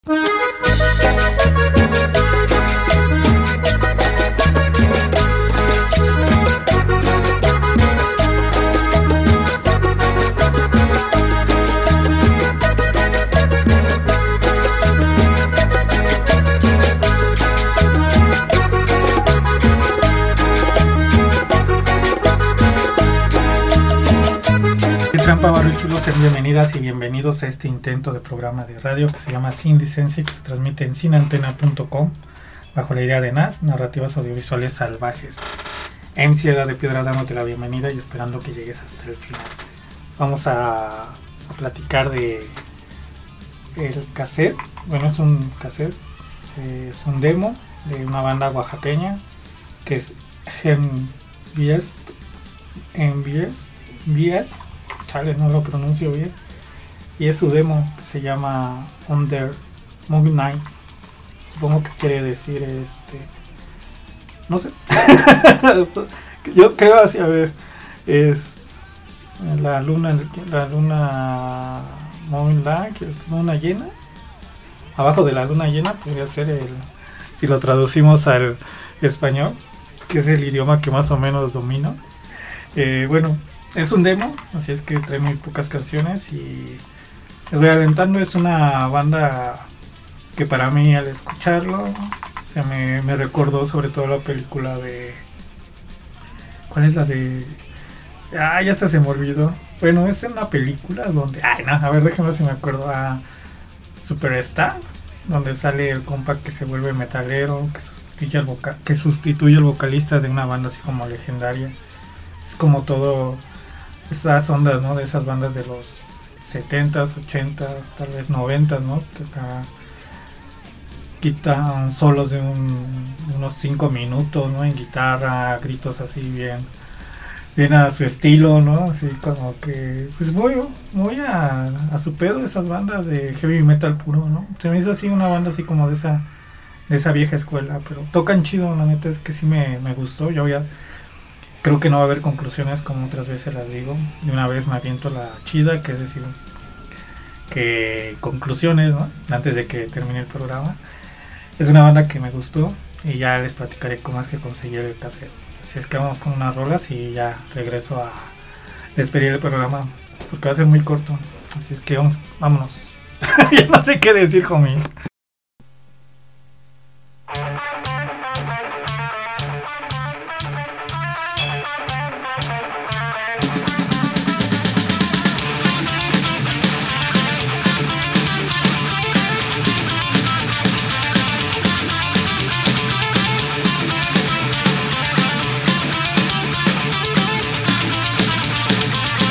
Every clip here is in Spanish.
Bienvenidas y bienvenidos a este intento de programa de radio que se llama Sin Licencia y que se transmite en sinantena.com bajo la idea de NAS, Narrativas Audiovisuales Salvajes. MC Edad de Piedra dándote la bienvenida y esperando que llegues hasta el final. Vamos a platicar de el cassette. Bueno, es un cassette, es un demo de una banda oaxaqueña que es MBS, Chales, no lo pronuncio bien, y es su demo que se llama Under Movie Night. Supongo que quiere decir no sé. Yo creo así, a ver, es la luna Moving Night, que es luna llena. Abajo de la luna llena podría ser si lo traducimos al español, que es el idioma que más o menos domino. Bueno, es un demo, así es que trae muy pocas canciones y les voy adelantando. Es una banda que para mí al escucharlo me recordó sobre todo la película de... ¿Cuál es la de...? Ya hasta se me olvidó. Bueno, es una película donde... a ver, déjenme ver si me acuerdo. Superstar, donde sale el compa que se vuelve metalero, que sustituye al vocalista de una banda así como legendaria. Es como todo... esas ondas, ¿no? De esas bandas de los 70s, 80s, tal vez 90s, ¿no? Que acá quitan solos de unos 5 minutos, ¿no? En guitarra, gritos así bien a su estilo, ¿no? Así como que, pues muy a su pedo esas bandas de heavy metal puro, ¿no? Se me hizo así una banda así como de esa vieja escuela, pero tocan chido, la neta es que sí me gustó. Yo ya creo que no va a haber conclusiones como otras veces las digo. De una vez me aviento la chida, que es decir, que conclusiones, ¿no? Antes de que termine el programa. Es una banda que me gustó y ya les platicaré cómo es que conseguí el cassette. Así es que vamos con unas rolas y ya regreso a despedir el programa, porque va a ser muy corto. Así es que vámonos. Ya no sé qué decir, homies.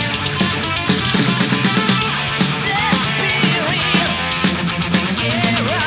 Yeah.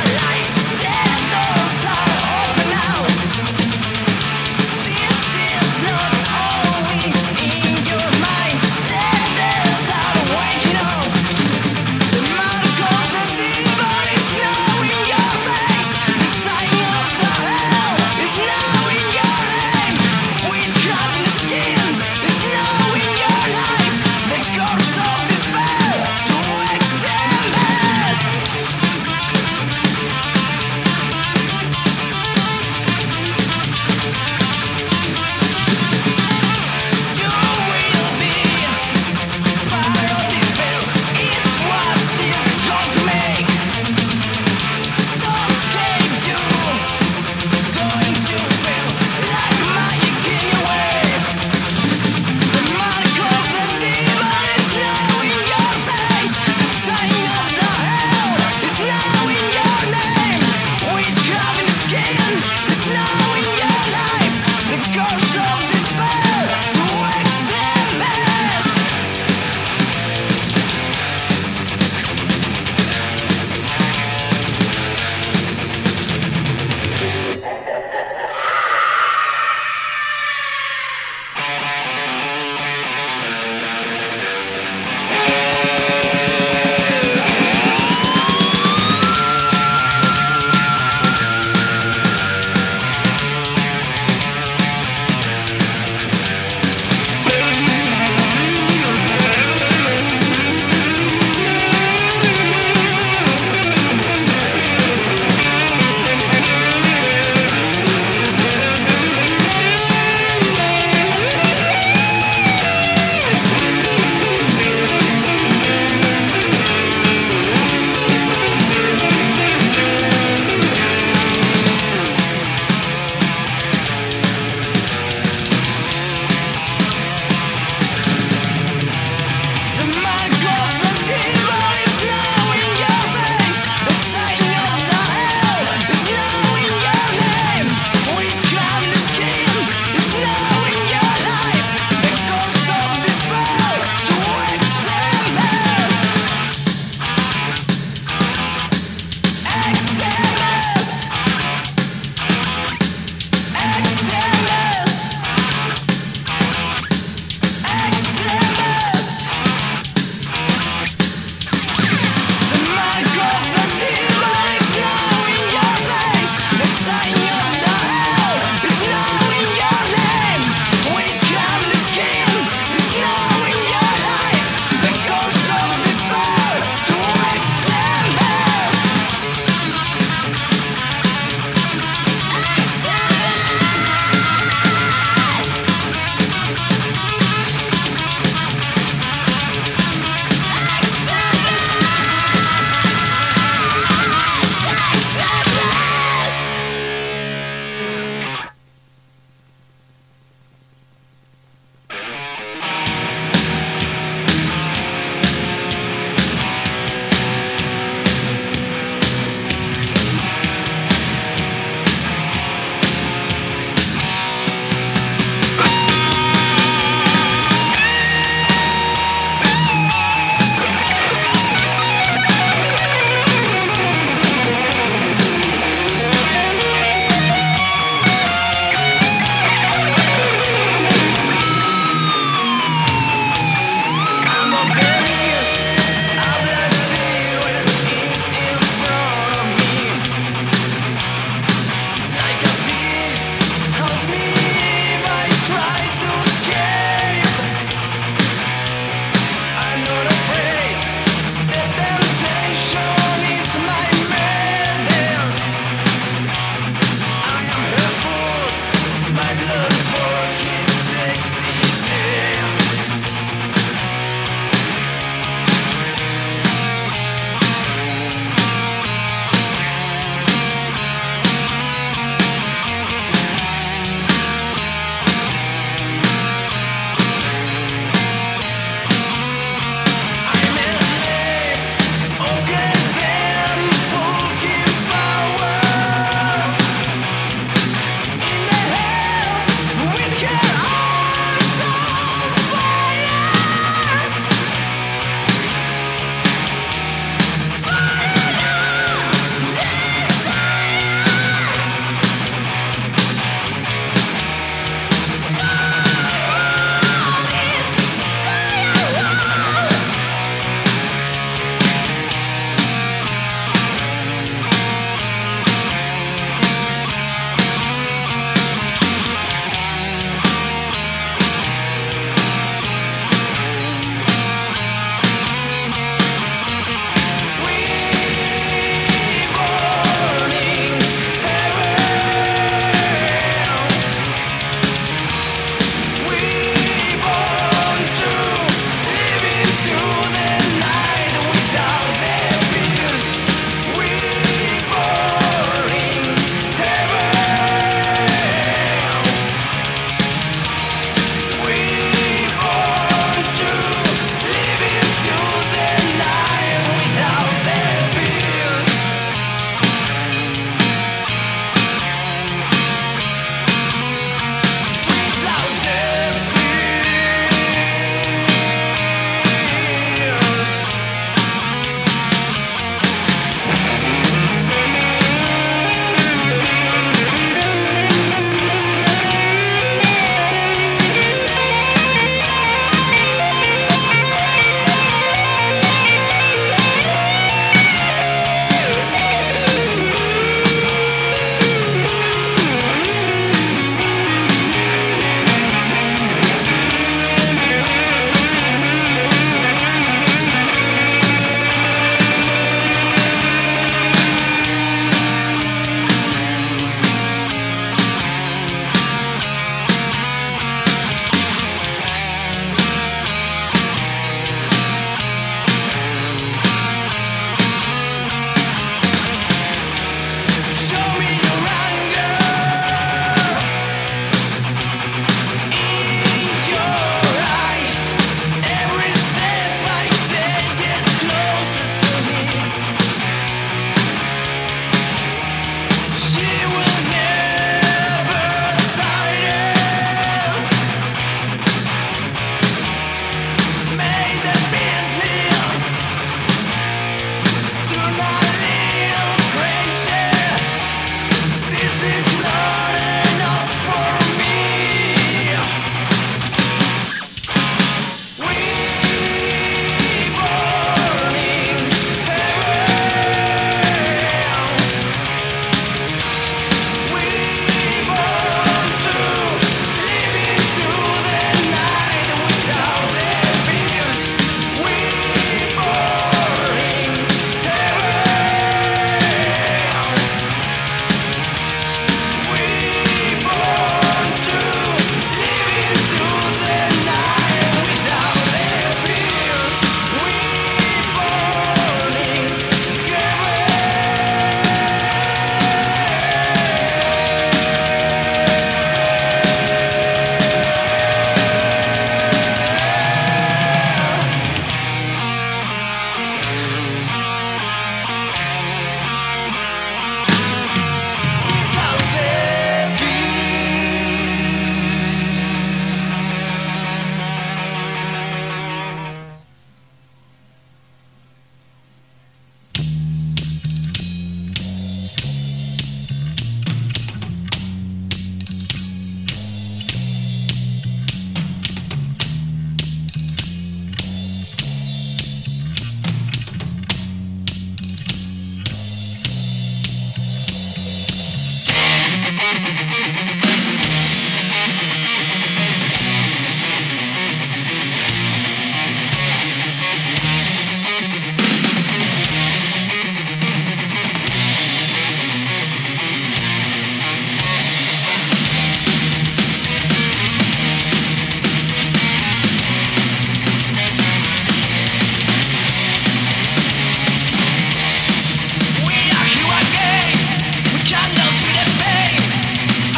We are here again. We cannot feel the pain.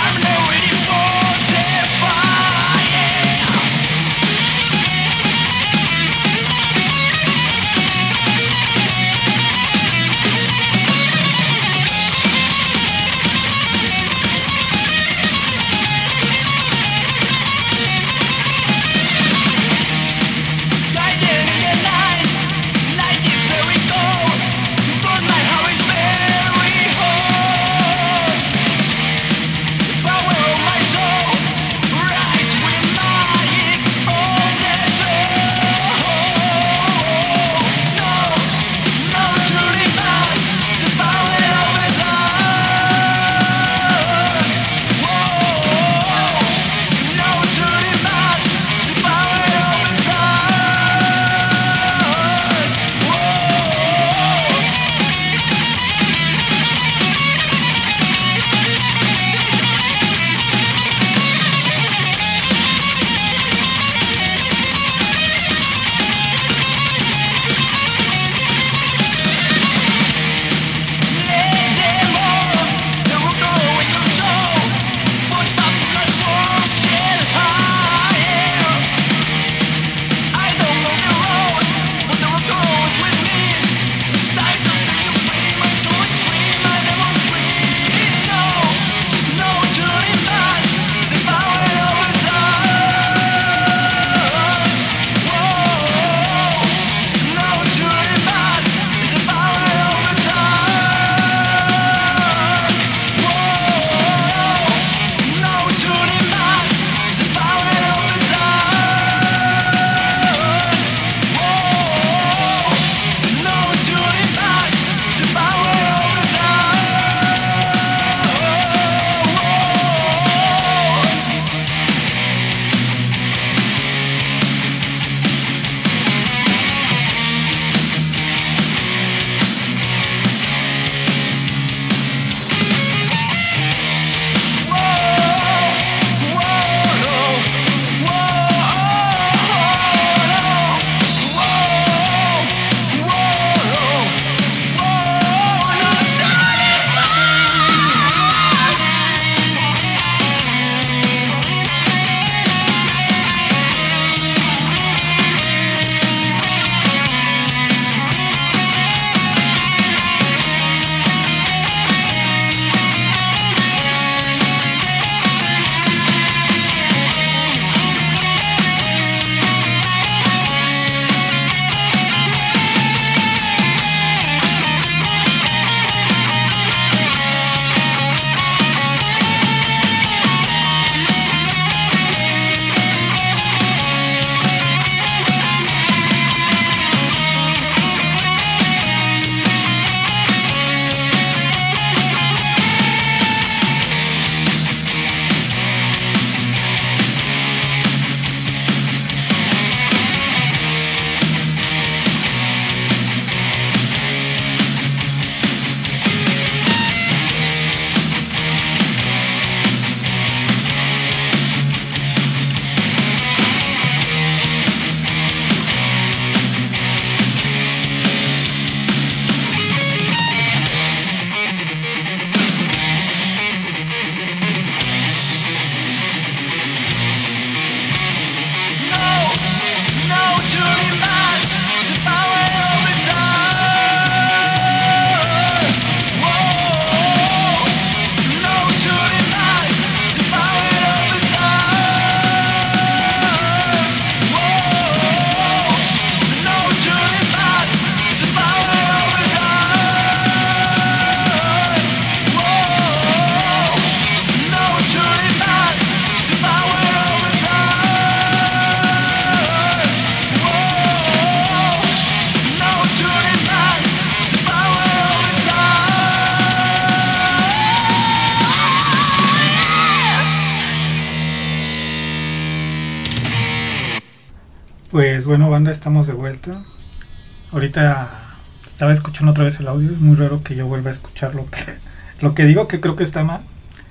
Pues bueno, banda, estamos de vuelta. Ahorita estaba escuchando otra vez el audio. Es muy raro que yo vuelva a escuchar lo que digo, que creo que está mal.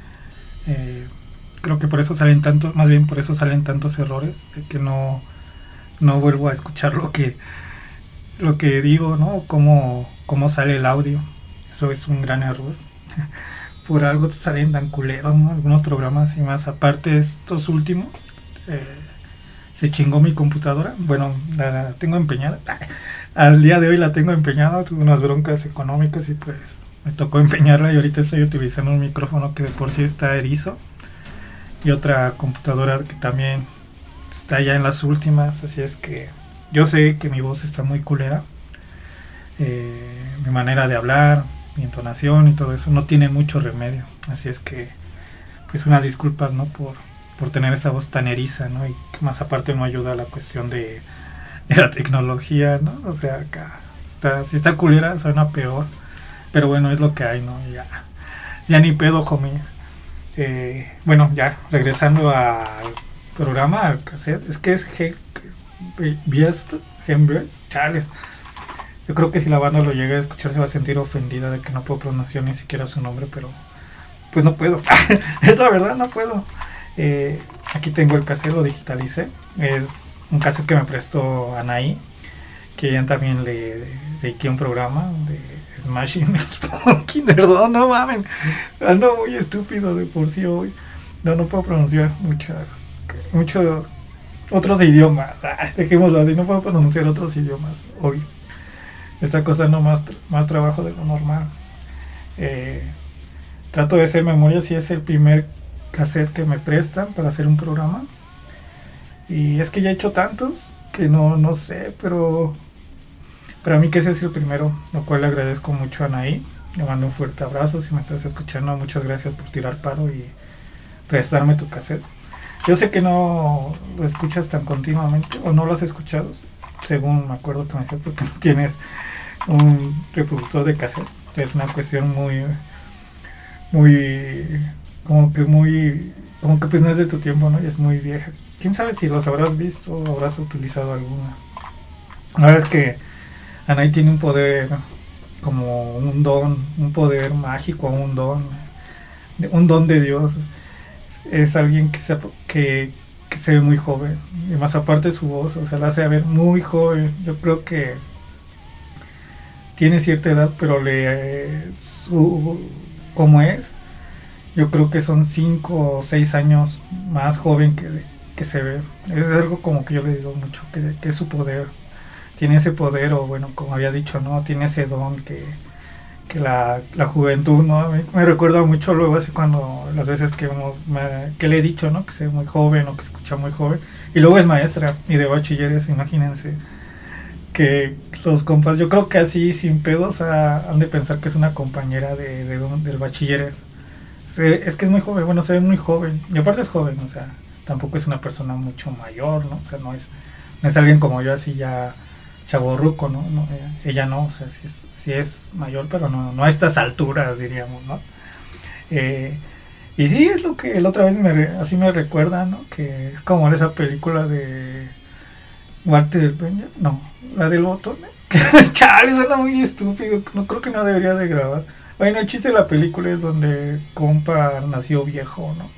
Creo que por eso salen tantos, más bien por eso salen tantos errores, de que no vuelvo a escuchar lo que digo, ¿no? Cómo sale el audio. Eso es un gran error. Por algo salen tan culeros, ¿no? Algunos programas y más. Aparte, estos últimos, se chingó mi computadora. Bueno, la tengo empeñada. Al día de hoy la tengo empeñada. Tuve unas broncas económicas y pues me tocó empeñarla. Y ahorita estoy utilizando un micrófono que de por sí está erizo. Y otra computadora que también está ya en las últimas. Así es que yo sé que mi voz está muy culera. Mi manera de hablar, mi entonación y todo eso no tiene mucho remedio. Así es que pues unas disculpas, ¿no? Por tener esa voz tan eriza, ¿no? Y que más aparte no ayuda a la cuestión de la tecnología, ¿no? O sea, acá si está culera suena peor. Pero bueno, es lo que hay, ¿no? Ya ni pedo, homies. Bueno, ya regresando al programa, al cassette. Es que es Hembres, chales. Yo creo que si la banda lo llega a escuchar se va a sentir ofendida de que no puedo pronunciar ni siquiera su nombre, pero pues no puedo. Es la verdad, no puedo. Aquí tengo el cassette, lo digitalicé. Es un cassette que me prestó Anaí, que ella también le dediqué un programa de Smashing Pumpkins. Perdón, no mamen. Ando muy estúpido de por sí hoy. No puedo pronunciar muchos otros idiomas. Dejémoslo así, no puedo pronunciar otros idiomas hoy. Está costando más trabajo de lo normal. Trato de hacer memoria si es el primer cassette que me prestan para hacer un programa. Y es que ya he hecho tantos que no sé, pero para mí que ese es el primero, lo cual le agradezco mucho a Anaí. Le mando un fuerte abrazo. Si me estás escuchando, muchas gracias por tirar paro y prestarme tu cassette. Yo sé que no lo escuchas tan continuamente, o no lo has escuchado, según me acuerdo que me decías, porque no tienes un reproductor de cassette. Es una cuestión muy como que pues no es de tu tiempo, ¿no? Y es muy vieja. Quién sabe si los habrás visto o habrás utilizado algunas. La verdad es que Anaí tiene un poder, como un don, un poder mágico, un don de Dios. Es alguien que se ve muy joven, y más aparte su voz, o sea, la hace ver muy joven. Yo creo que tiene cierta edad, pero como es, yo creo que son 5 o 6 años más joven que se ve. Es algo como que yo le digo mucho, que es su poder. Tiene ese poder, o bueno, como había dicho, ¿no? Tiene ese don que la juventud, ¿no? Me recuerda mucho luego así cuando las veces que le he dicho, ¿no? Que se ve muy joven o que se escucha muy joven. Y luego es maestra y de bachilleres, imagínense. Que los compas, yo creo que así sin pedos han de pensar que es una compañera del bachilleres. Es que es muy joven, bueno, se ve muy joven. Y aparte es joven, o sea, tampoco es una persona mucho mayor, ¿no? O sea, no es alguien como yo así ya chavorruco, ¿no? Ella no, o sea, sí es mayor, pero no a estas alturas, diríamos, ¿no? Y sí, es lo que la otra vez así me recuerda, ¿no? Que es como esa película de Walter Peña, no, la del botón, chale, suena muy estúpido, no creo que no debería de grabar. Bueno, el chiste de la película es donde compa nació viejo, ¿no?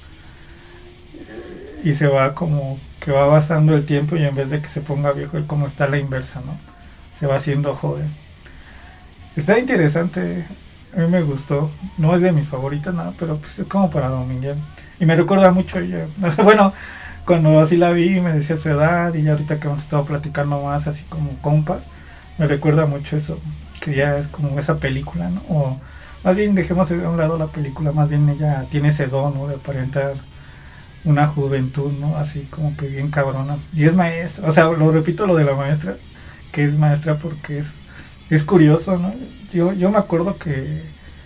Y se va como que va pasando el tiempo y en vez de que se ponga viejo, él como está a la inversa, ¿no? Se va haciendo joven. Está interesante, a mí me gustó. No es de mis favoritas, nada, pero pues es como para dominguear. Y me recuerda mucho a ella. Bueno, cuando así la vi me decía su edad, y ya ahorita que hemos estado platicando más así como compas, me recuerda mucho eso, que ya es como esa película, ¿no? O más bien dejemos a un lado la película, más bien ella tiene ese don, ¿no? De aparentar una juventud, ¿no? Así como que bien cabrona. Y es maestra, o sea, lo repito lo de la maestra, que es maestra porque es curioso, ¿no? Yo me acuerdo que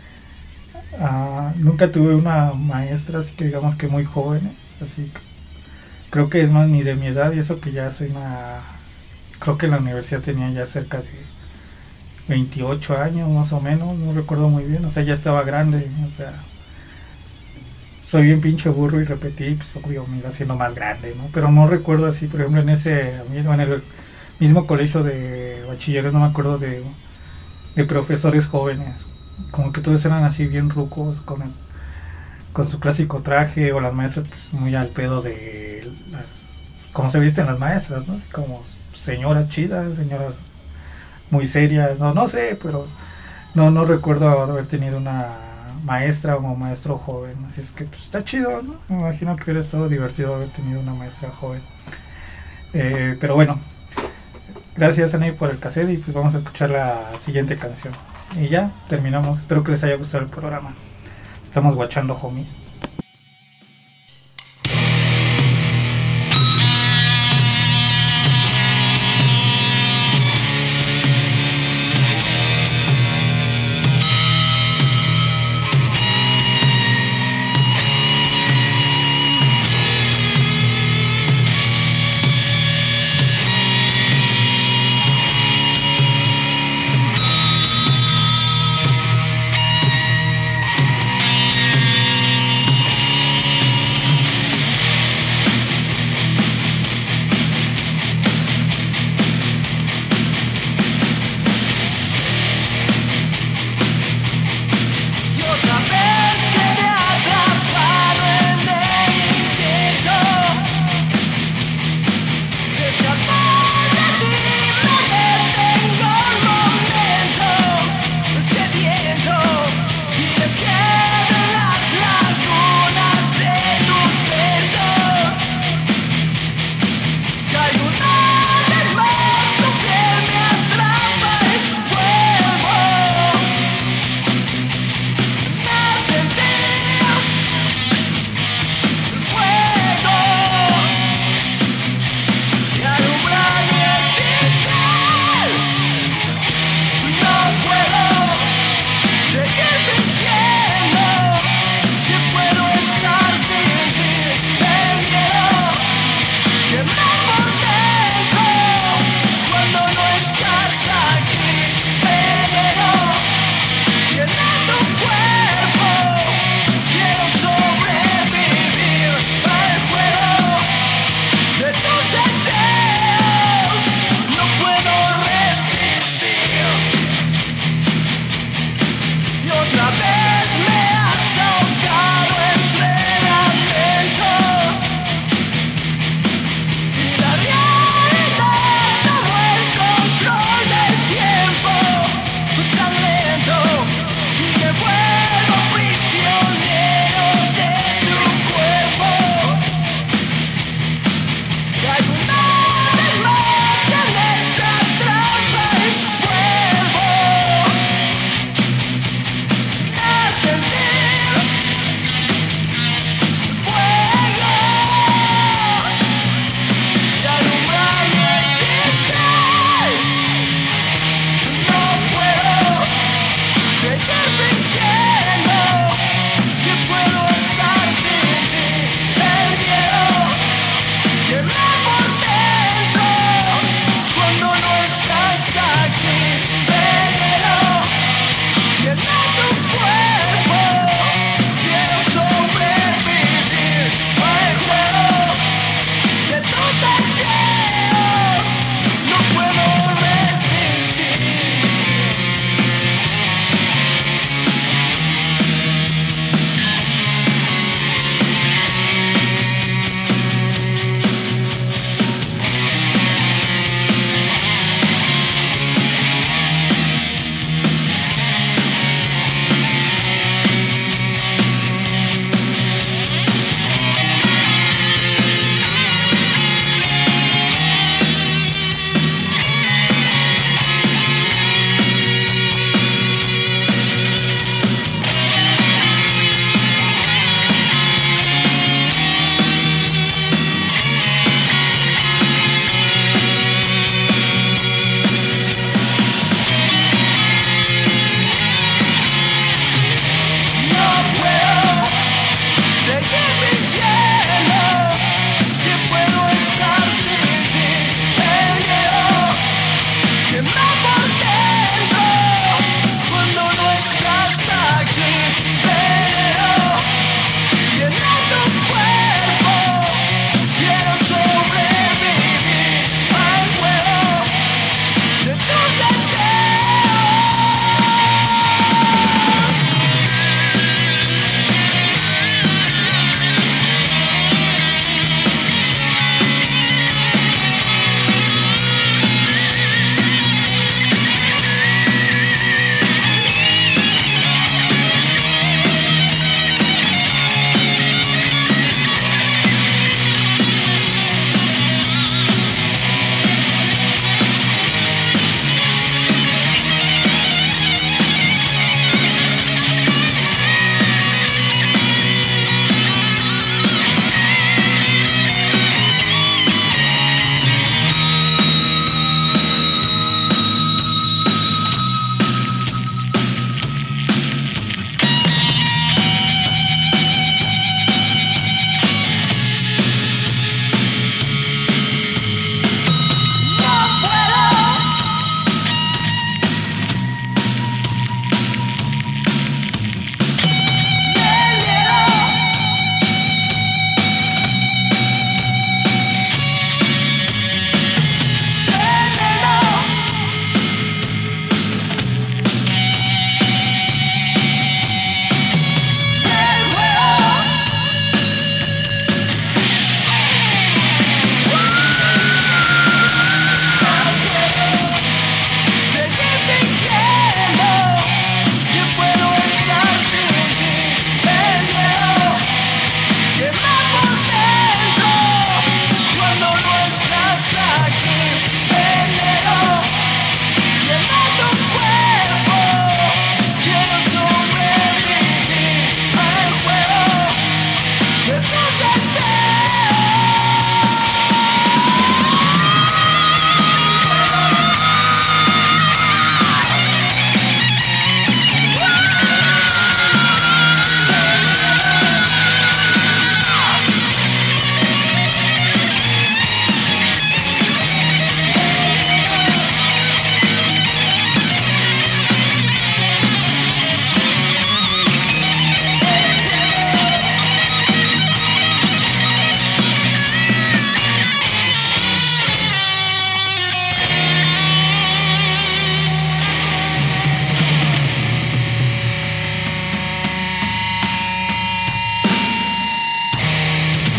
nunca tuve una maestra así que digamos que muy jóvenes, así que creo que es más ni de mi edad, y eso que ya soy creo que en la universidad tenía ya cerca de 28 años más o menos, no recuerdo muy bien, o sea, ya estaba grande, o sea, soy bien pinche burro y repetí, pues obvio me iba haciendo más grande, ¿no? Pero no recuerdo así, por ejemplo, en el mismo colegio de bachilleres, no me acuerdo de profesores jóvenes. Como que todos eran así bien rucos, con su clásico traje, o las maestras pues muy al pedo de como se visten las maestras, ¿no? Así como señoras chidas, señoras muy serias, no sé, pero no recuerdo haber tenido una maestra o maestro joven, así es que pues, está chido, ¿no? Me imagino que hubiera estado divertido haber tenido una maestra joven. Pero bueno, gracias Anay por el cassette y pues vamos a escuchar la siguiente canción. Y ya terminamos, espero que les haya gustado el programa. Estamos guachando homies.